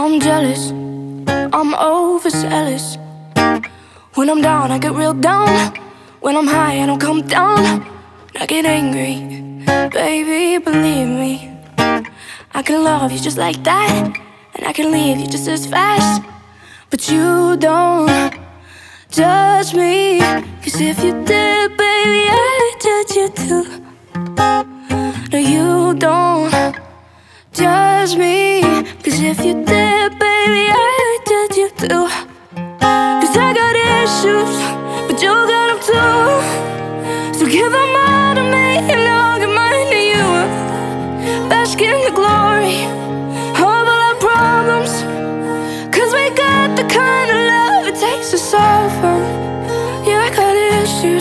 I'm jealous, I'm overzealous. When I'm down, I get real down. When I'm high, I don't come down. I get angry, baby, believe me. I can love you just like that, and I can leave you just as fast. But you don't judge me, 'cause if you did, baby, I'd judge you too. No, you don't judge me, 'cause if you did, baby, I'd judge you too. 'Cause I got issues, but you got them too. So give them all to me and I'll give mine to you. Bask in the glory of all our problems, 'cause we got the kind of love it takes to solve them. Yeah, I got issues,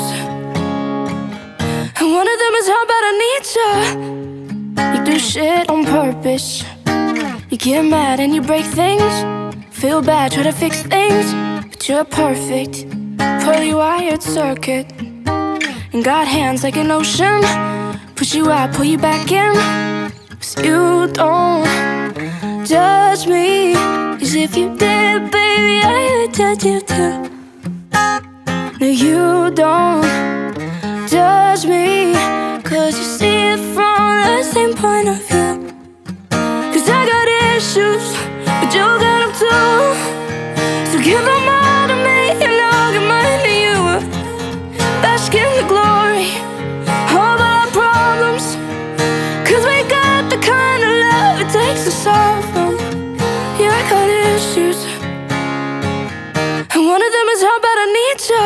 and one of them is how bad I need you. You do shit on purpose. You get mad and you break things. Feel bad, try to fix things, but you're perfect, fully wired circuit. And got hands like an ocean. Push you out, pull you back in. 'Cause you don't judge me, 'cause if you did, baby, I would judge you too. No, you don't judge me, 'cause you see it from the same point of view. 'Cause I got issues, but you got them too. So give them all to me and I'll give mine to you. Bask in the glory of all our problems, 'cause we got the kind of love it takes to solve them. Yeah, I got issues, and one of them is how bad I need you.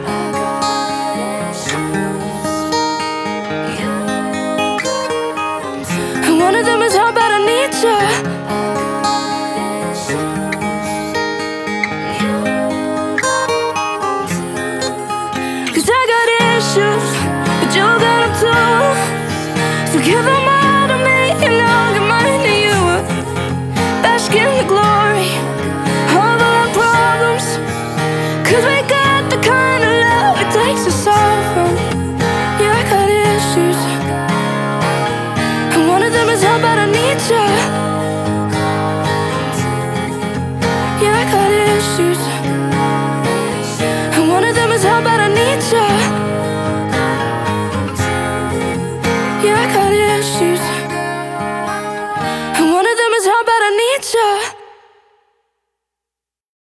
And one of them is how bad I need you. 'Cause I got issues, but you got them too. So give them all to me and I'll give mine to you. Bask in the glory of all our problems, 'cause we got